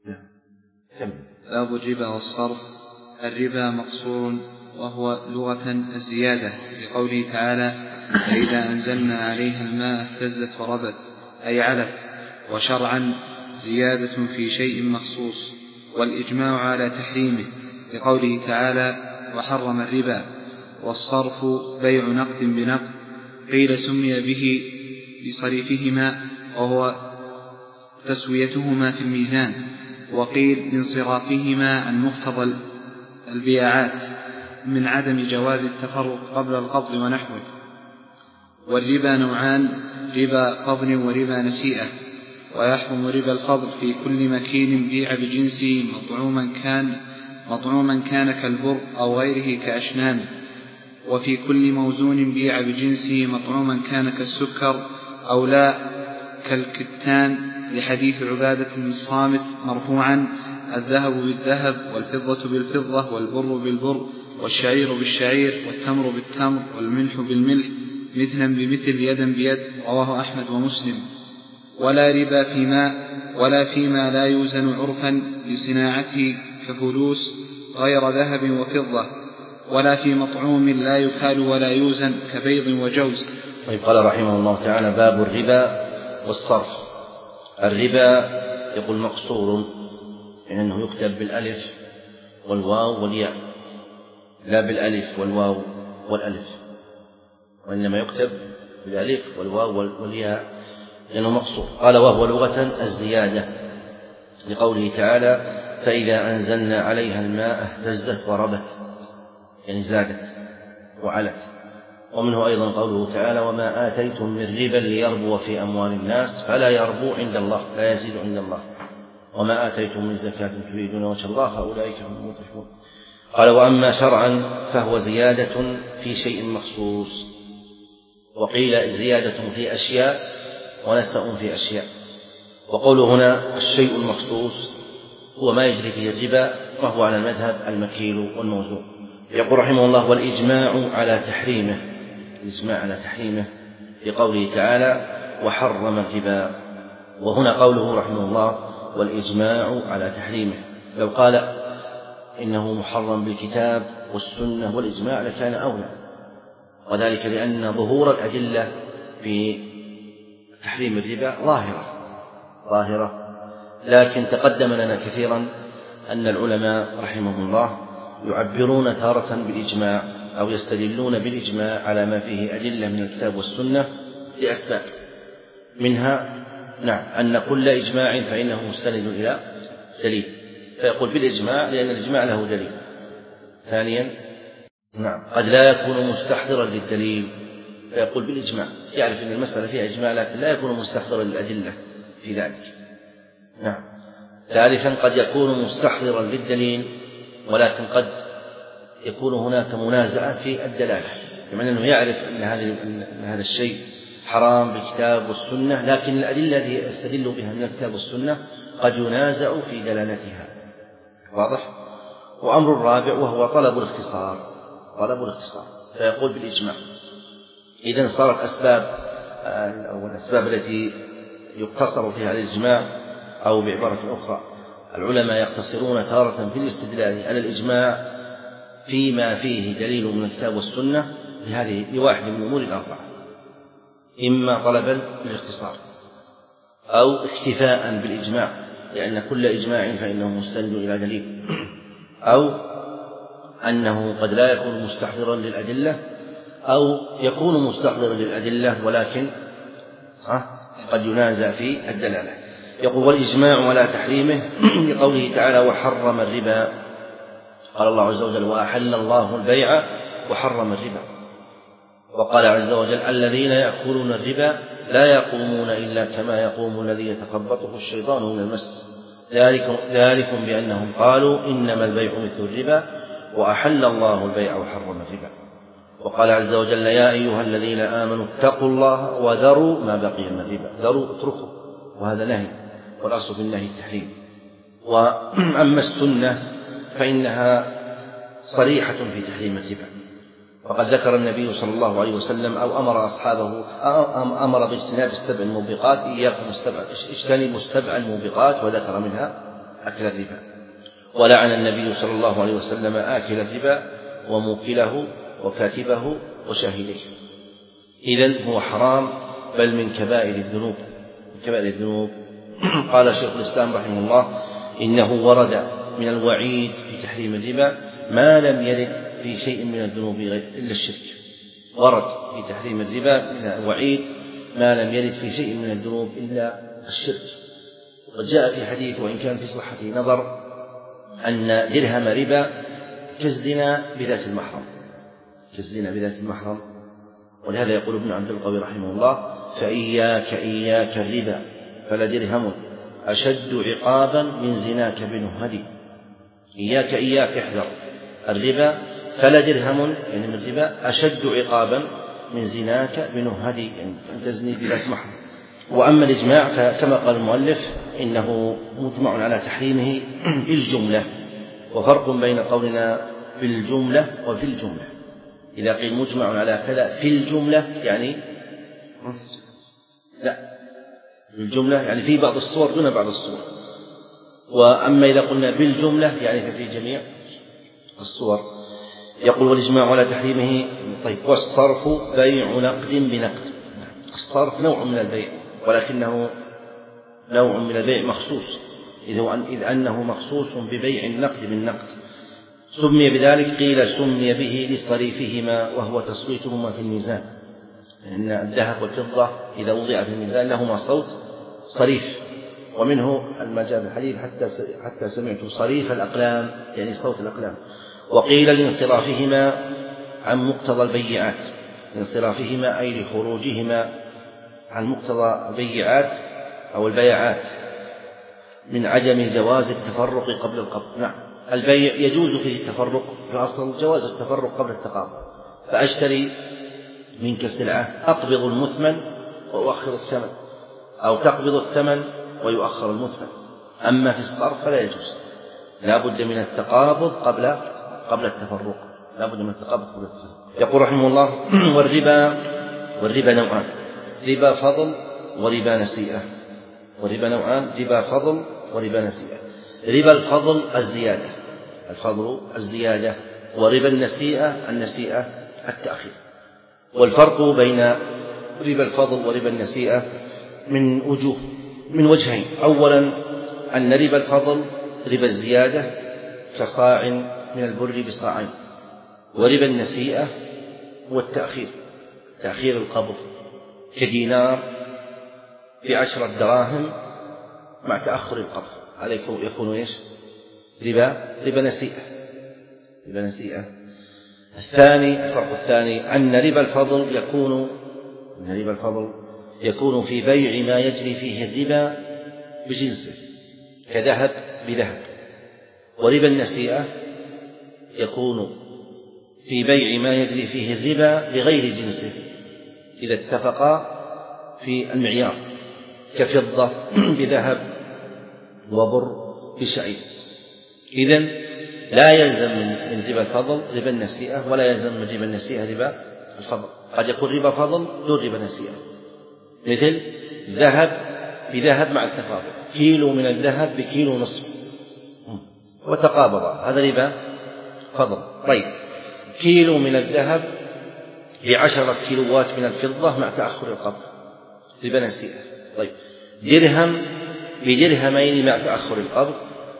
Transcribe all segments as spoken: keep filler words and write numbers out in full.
باب الربا والصرف. الربا مقصور وهو لغة الزيادة لقوله تعالى فإذا أنزلنا عليها الماء اهتزت وربت أي علت، وشرعا زيادة في شيء مخصوص، والإجماع على تحريمه لقوله تعالى وحرم الربا. والصرف بيع نقد بنقد، قيل سمي به بصريفهما وهو تسويتهما في الميزان، وقيل بانصرافهما عن مقتضى البياعات من عدم جواز التفرق قبل القبض ونحوه. والربا نوعان، ربا قبض وربا نسيئة. ويحرم ربا القبض في كل مكين بيع بجنسه مطعوما كان مطعوما كان كالبر أو غيره كأشنان، وفي كل موزون بيع بجنسه مطعوما كان كالسكر أو لا كالكتان، لحديث عبادة بن الصامت مرفوعا الذهب بالذهب والفضة بالفضة والبر بالبر والشعير بالشعير والتمر بالتمر والملح بالملح مثلا بمثل يدا بيد، رواه أحمد ومسلم. ولا ربا فيما ولا فيما لا يوزن عرفا بصناعته كفلوس غير ذهب وفضة، ولا في مطعوم لا يكال ولا يوزن كبيض وجوز. طيب، قال رحمه الله تعالى باب الربا والصرف. الربا يقول مقصور لأنه يكتب بالألف والواو والياء، لا بالألف والواو والألف، وإنما يكتب بالألف والواو والياء لأنه مقصور. قال وهو لغة الزيادة لقوله تعالى فإذا أنزلنا عليها الماء اهتزت وربت، يعني زادت وعلت. ومنه أيضا قوله تعالى وما آتيتم من ربا ليربو في أموال الناس فلا يربو عند الله، لا يزيد عند الله. وما آتيتم من زكاة تريدون وجه الله فأولئك هم المضعفون. قال وأما شرعا فهو زيادة في شيء مخصوص، وقيل زيادة في أشياء ونسأ في أشياء. وقوله هنا الشيء المخصوص هو ما يجري فيه الربا، وهو على المذهب المكيل والموزون. يقول رحمه الله والإجماع على تحريمه، الإجماع على تحريمه لقوله تعالى وحرم الربا. وهنا قوله رحمه الله والإجماع على تحريمه، لو قال إنه محرم بالكتاب والسنة والإجماع لكان أولى، وذلك لأن ظهور الأدلة في تحريم الربا ظاهرة ظاهرة لكن تقدم لنا كثيرا أن العلماء رحمهم الله يعبرون تارة بالإجماع أو يستدلون بالإجماع على ما فيه أدلة من الكتاب والسنة لأسباب، منها نعم أن كل إجماع فإنه مستند إلى دليل، فيقول بالإجماع لأن الإجماع له دليل. ثانيا نعم قد لا يكون مستحضرا للدليل، فيقول بالإجماع، يعرف أن المسألة فيها إجماع لكن لا يكون مستحضرا للأدلة في ذلك. نعم. ثالثا قد يكون مستحضرا للدليل ولكن قد يكون هناك منازعة في الدلالة، بمعنى أنه يعرف أن هذا الشيء حرام بالكتاب والسنة، لكن الأدلة التي يستدل بها من الكتاب والسنة قد ينازع في دلالتها. واضح؟ وأمر الرابع وهو طلب الاختصار طلب الاختصار فيقول بالإجماع. إذن صارت أسباب أو الأسباب التي يقتصر فيها الإجماع، أو بعبارة أخرى العلماء يقتصرون تارة في الاستدلال على الإجماع فيما فيه دليل من الكتاب والسنة بهذه بواحد من الأمور الأربعة، إما طلبا للاختصار أو اكتفاء بالإجماع لأن كل إجماع فإنه مستند إلى دليل، أو أنه قد لا يكون مستحضرا للأدلة أو يكون مستحضرا للأدلة ولكن قد ينازع في الدلالة. يقول والإجماع على تحريمه لقوله تعالى وحرم الربا. قال الله عز وجل وأحل الله البيع وحرم الربا. وقال عز وجل الذين يأكلون الربا لا يقومون إلا كما يقوم الذي يتخبطه الشيطان من المس، ذلكم بأنهم قالوا إنما البيع مثل الربا وأحل الله البيع وحرم الربا. وقال عز وجل يا أيها الذين آمنوا اتقوا الله وذروا ما بقي من الربا، ذروا اتركوا، وهذا نهي والأصل في النهي التحريم. وأما السنة فإنها صريحة في تحريم الربا، وقد ذكر النبي صلى الله عليه وسلم أو أمر أصحابه أمر باجتناب السبع الموبقات، إياكم السبع اجتنبوا السبع الموبقات، وذكر منها أكل الربا. ولعن النبي صلى الله عليه وسلم آكل الربا وموكله وكاتبه وشاهديه. إذن هو حرام، بل من كبائر الذنوب من كبائر الذنوب. قال شيخ الإسلام رحمه الله: إنه ورد من الوعيد في تحريم الربا ما لم يرد في شيء من الذنوب إلا الشرك. ورد في تحريم الربا من الوعيد ما لم يرد في شيء من الذنوب إلا الشرك. وجاء في حديث وإن كان في صحته نظر أن درهم ربا كالزنا بذات المحرم كالزنا بذات المحرم ولهذا يقول ابن عبد القوي رحمه الله: فإياك إياك الربا فلدرهم أشد عقابا من زناك بنهدي. إياك إياك احذر الربا فلدرهم يعني من الربا أشد عقابا من زناك بنهدي، يعني تزني بذات محرم. وأما الإجماع فكما قال المؤلف إنه مجمع على تحريمه بالجملة، وفرق بين قولنا بالجملة وفي الجملة. إذا قيل مجمع على كذا في الجملة يعني لا، الجملة يعني في بعض الصور دون بعض الصور. وأما إذا قلنا بالجملة يعني في جميع الصور. يقول: والإجماع على تحريمه. طيب، والصرف بيع نقد بنقد. الصرف نوع من البيع، ولكنه نوع من البيع مخصوص، إذ أنه مخصوص ببيع النقد بالنقد. سمي بذلك، قيل سمي به لصريفهما وهو تصويتهما في الميزان، لأن الذهب والفضة إذا وضع في الميزان لهما صوت صريف، ومنه ما جاء في الحديث حتى حتى سمعت صريف الأقلام، يعني صوت الأقلام. وقيل لانصرافهما عن مقتضى البيعات، لانصرافهما أي لخروجهما عن مقتضى البيعات أو البيعات من عدم جواز التفرق قبل القبض. نعم، البيع يجوز فيه التفرق، في الأصل جواز التفرق قبل التقابض. فأشتري منك السلعة أقبض المثمن وأؤخر الثمن، أو تقبض الثمن ويؤخر المثمن. أما في الصرف فلا يجوز، لا بد من التقابض قبل قبل التفرق لا بد من التقابض قبل التفرق. يقول رحمه الله: والربا والربا نوعان: ربا فضل وربا نسيئة. والربا نوعان: ربا فضل وربا نسيئة. ربا الفضل الزيادة الفضل الزيادة وربا النسيئة النسيئة التأخير. والفرق بين ربا الفضل وربا النسيئة من وجوه من وجهين: أولا أن ربا الفضل ربا الزيادة كصاع من البر بصاعين، وربا النسيئة هو التأخير تأخير القبض كدينار بعشرة دراهم مع تأخر القبض. هذا يكون ايش؟ ربا ربا نسيئة ربا نسيئة. الثاني الفرق الثاني أن ربا الفضل يكون أن ربا الفضل يكون في بيع ما يجري فيه الربا بجنسه كذهب بذهب، وربا النسيئة يكون في بيع ما يجري فيه الربا بغير جنسه إذا اتفقا في المعيار كفضة بذهب وبر بشعير. إذن لا يلزم من ربا الفضل ربا النسيئة، ولا يلزم من ربا النسيئة ربا الفضل. قد يكون ربا فضل دون ربا نسيئة، مثل ذهب بذهب مع التفاضل، كيلو من الذهب بكيلو نصف وتقابض، هذا ربا فضل. طيب، كيلو من الذهب بعشرة كيلوات من الفضة مع تأخر القبض ربا نسيئة. طيب، درهم بدرهمين مع تأخر القبض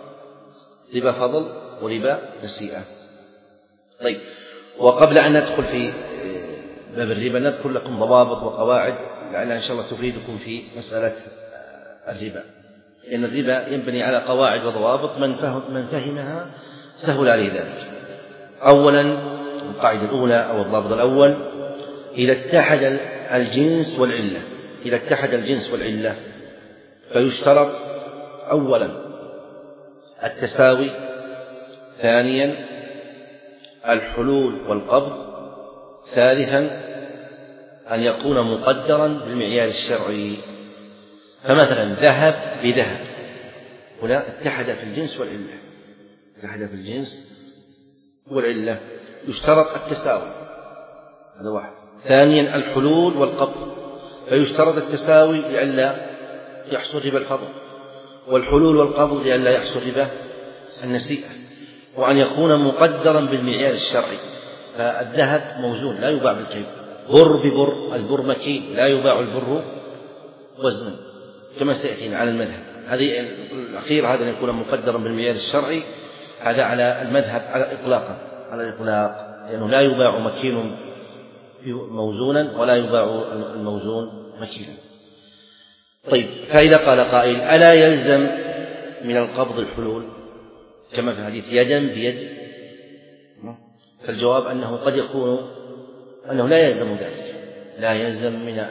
ربا فضل وربا نسيئة. طيب، وقبل أن ندخل في باب الربا نذكر لكم ضوابط وقواعد لعلها إن شاء الله تفيدكم في مسألة الربا، لأن الربا ينبني على قواعد وضوابط من فهم من فهمها سهل عليه ذلك. أولا، القاعدة الأولى أو الضابط الأول: إذا اتحد الجنس والعلة إذا اتحد الجنس والعلة فيشترط أولا التساوي، ثانيا الحلول والقبض، ثالثا أن يكون مقدرا بالمعيار الشرعي. فمثلا ذهب بذهب، هنا اتحد في الجنس والعلة اتحد في الجنس والعلة يشترط التساوي، هذا واحد. ثانيا الحلول والقبض، فيشترط التساوي لئلا يحصل ربا الفضل، والحلول والقبض لئلا يحصل ربا النسيئة، وأن يكون مقدرا بالمعيار الشرعي. فالذهب موزون لا يباع بالكيل، بر ببر، البر مكيل لا يباع البر وزنا كما سيأتينا على المذهب. هذه الأخير هذا أن يكون مقدرا بالمعيار الشرعي، هذا على المذهب على إطلاقا على الإطلاق، لأنه لا يباع مكين موزونا ولا يباع الموزون مكيلا. طيب، فإذا قال قائل ألا يلزم من القبض الحلول كما في الحديث يدا بيد؟ فالجواب أنه قد يكون أنه لا يلزم ذلك، لا يلزم من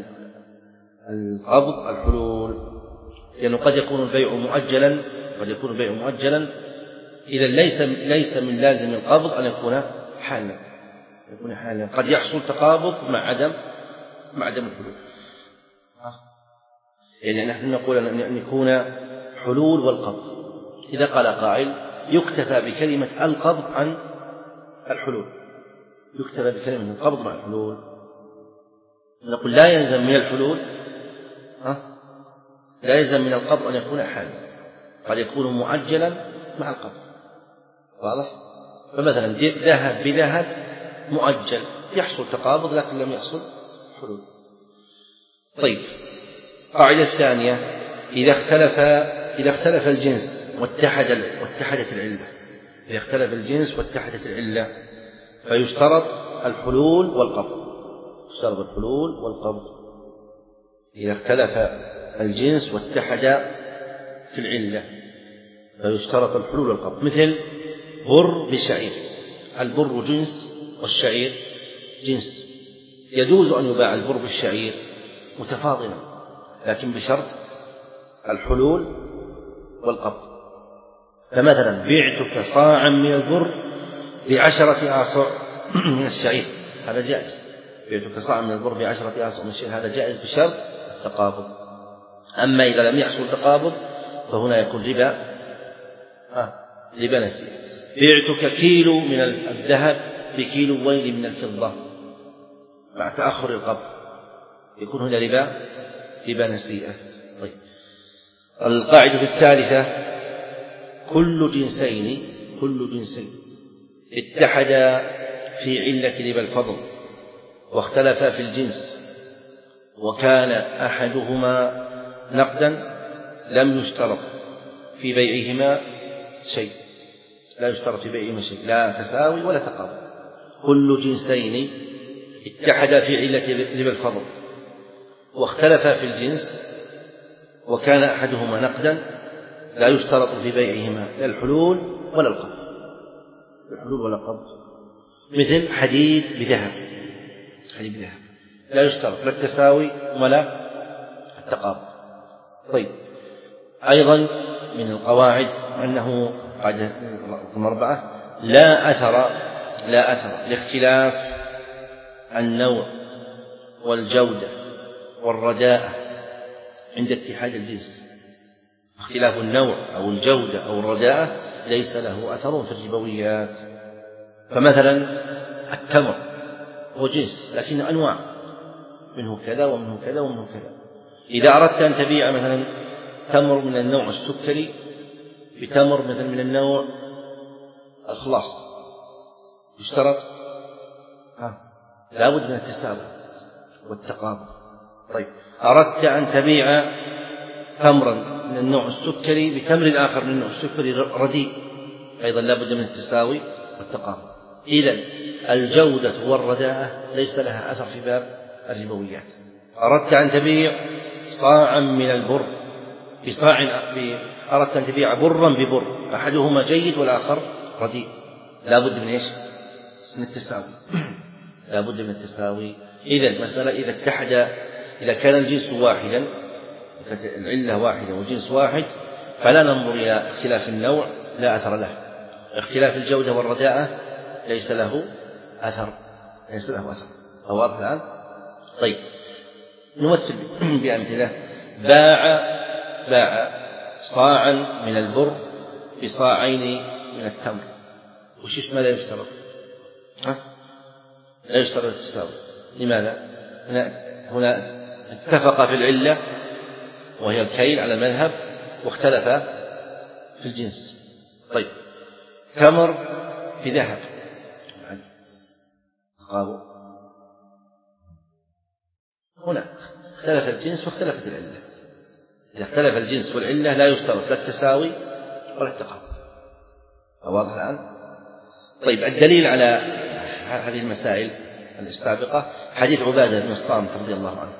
القبض الحلول، لأنه قد يكون البيع مؤجلا قد يكون البيع مؤجلا إذا ليس ليس من لازم القبض أن يكون حالا يكون حالا قد يحصل تقابض مع عدم مع عدم الحلول. يعني نحن نقول أن يكون حلول والقبض. إذا قال قائل يكتفى بكلمة القبض عن الحلول، يكتفى بكلمة القبض مع الحلول، نقول لا يلزم من الحلول ها؟ لا يلزم من القبض أن يكون حالا، قد يكون مؤجلا مع القبض. واضح؟ فمثلا ذهب بذهب مؤجل يحصل تقابض لكن لم يحصل حلول. طيب، القاعدة الثانية إذا اختلف إذا اختلف الجنس واتحد واتحدت العلة إذا اختلف الجنس واتحدت العلة فيشترط الحلول والقبض يشترط الحلول والقبض إذا اختلف الجنس واتحد في العلة فيشترط الحلول والقبض. مثل بر بشعير، البر جنس والشعير جنس، يجوز أن يباع البر بالشعير متفاضلا لكن بشرط الحلول والقبض. فمثلا بعتك صاعا من البر بعشرة آصع من الشعير، هذا جائز. بعتك صاعا من البر بعشرة آصع من الشعير، هذا جائز بشرط التقابض. أما إذا لم يحصل تقابض فهنا يكون ربا آه ربا نسيئة. بعتك كيلو من الذهب بكيلو وين من الفضة مع تأخر القبض، يكون هنا ربا ربا نسيئة. طيب، القاعدة الثالثة كل جنسين كل جنسين اتحدا في علة ربا الفضل واختلفا في الجنس وكان أحدهما نقدا لم يشترط في بيعهما شيء لا يشترط في بيعهما شيء لا تساوي ولا تقابل. كل جنسين اتحدا في علة ربا الفضل واختلفا في الجنس وكان أحدهما نقدا لا يشترط في بيعهما لا الحلول ولا القبض الحلول ولا القبض. مثل حديد بذهب حديد بذهب لا يشترط لا التساوي ولا التقابض. طيب، أيضا من القواعد أنه قاعدة رقم أربعة لا أثر لا أثر لاختلاف النوع والجودة والرداءة عند اتحاد الجنس. اختلاف النوع أو الجودة أو الرداءة ليس له أثر في الربويات. فمثلا التمر هو جنس لكن أنواع، منه كذا ومنه كذا ومنه كذا. إذا أردت أن تبيع مثلا تمر من النوع السكري بتمر مثلا من النوع الخلاص يشترط ها لا بد من التساوي والتقابض. طيب، أردت أن تبيع تمرا من النوع السكري بتمر آخر من النوع السكري رديء أيضا لا بد من التساوي والتقابض. إذن الجودة والرداءة ليس لها أثر في باب الربويات. أردت أن تبيع صاعا من البر بصاع أردت أن تبيع برا ببر أحدهما جيد والآخر رديء لا بد من إيش؟ من التساوي لا بد من التساوي. إذا المسألة إذا اتحد إذا كان الجنس واحدا العلة واحدة والجنس واحد فلا ننظر إلى اختلاف النوع لا أثر له. اختلاف الجودة والرداءة ليس له أثر ليس له أثر. واضح الآن؟ طيب، نمثل بأمثلة. باع باع صاعا من البر بصاعين من التمر، وش اسمه لا يشترط ها؟ لا يشترط التساوي. لماذا؟ هنا, هنا اتفق في العلة وهي الكيل على المذهب واختلف في الجنس. طيب تمر بذهب تقابل، هنا اختلف الجنس واختلفت العلة. إذا اختلف الجنس والعلة لا يشترط لا التساوي ولا التقابل. واضح الآن؟ طيب الدليل على هذه المسائل السابقة حديث عبادة بن الصامت رضي الله عنه،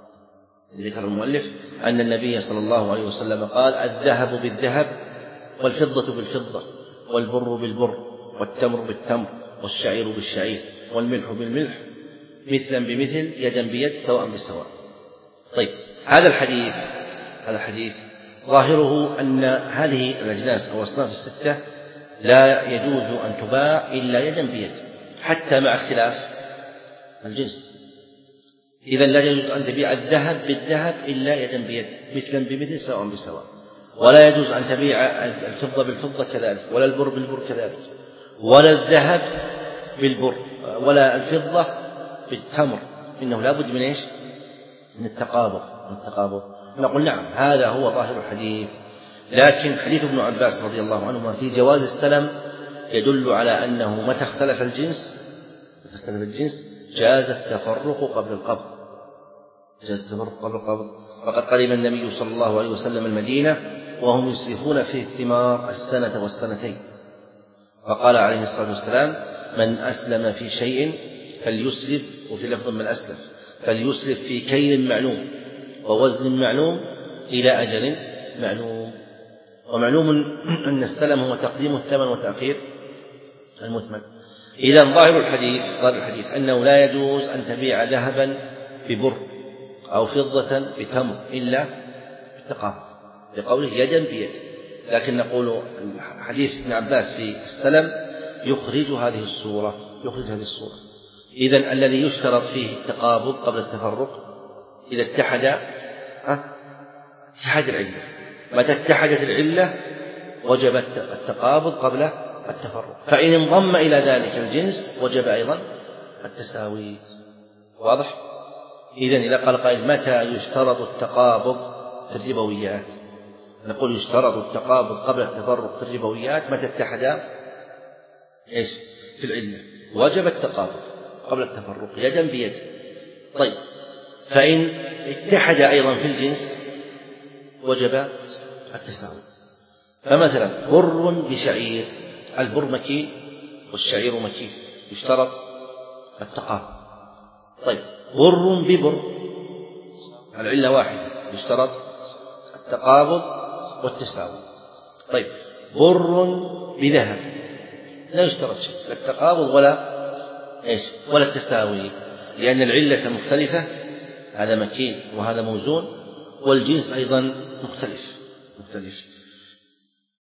ذكر المؤلف أن النبي صلى الله عليه وسلم قال: الذهب بالذهب والفضة بالفضة والبر بالبر والتمر بالتمر والشعير بالشعير والملح بالملح مثلا بمثل يدا بيد سواء بسواء. طيب هذا الحديث هذا الحديث ظاهره أن هذه الأجناس أو أصناف الستة لا يجوز أن تباع إلا يدا بيد حتى مع اختلاف الجنس. إذا لا يجوز أن تبيع الذهب بالذهب إلا يدا بيد مثلا بمثل سواء بسواء، ولا يجوز أن تبيع الفضة بالفضة كذلك، ولا البر بالبر كذلك، ولا الذهب بالبر ولا الفضة بالتمر، إنه لا بد من إيش؟ من التقابض من التقابض نقول نعم هذا هو ظاهر الحديث، لكن حديث ابن عباس رضي الله عنهما في جواز السلم يدل على أنه متى اختلف الجنس متى اختلف الجنس جاز التفرق قبل القبض جاز التفرق قبل القبض فقد قدم النبي صلى الله عليه وسلم المدينة وهم يسرفون في الثمار السنة والسنتين، فقال عليه الصلاة والسلام: من أسلم في شيء فليسلف، وفي لفظ من أسلف فليسلف في كيل معلوم ووزن معلوم إلى أجل معلوم. ومعلوم أن السلم هو تقديم الثمن وتأخير المثمن. إذا ظاهر الحديث ظاهر الحديث أنه لا يجوز أن تبيع ذهبا ببر أو فضة بتمر إلا بالتقابض بقوله يدا بيد، لكن نقول حديث ابن عباس في السلم يخرج هذه الصورة يخرج هذه الصورة. إذن الذي يشترط فيه التقابض قبل التفرق إذا اتحد اتحاد العلة، متى اتحدت العلة وجب التقابض قبل التفرق، فإن انضم إلى ذلك الجنس وجب أيضا التساوي. واضح؟ إذن إذا قال قائل: متى يشترط التقابض في الربويات؟ نقول يشترط التقابض قبل التفرق في الربويات متى اتحدا إيش في العلة، وجب التقابض قبل التفرق يدا بيد. طيب فإن اتحد أيضا في الجنس وجب التساوي. فمثلا بر بشعير، البر مكيل والشعير مكيل، يشترط التقابض. طيب بر ببر العلة واحدة، يشترط التقابض والتساوي. طيب بر بذهب لا يشترط شيء، لا التقابض ولا إيش ولا التساوي، لأن العلة مختلفة، هذا مكيل وهذا موزون، والجنس أيضا مختلف مختلف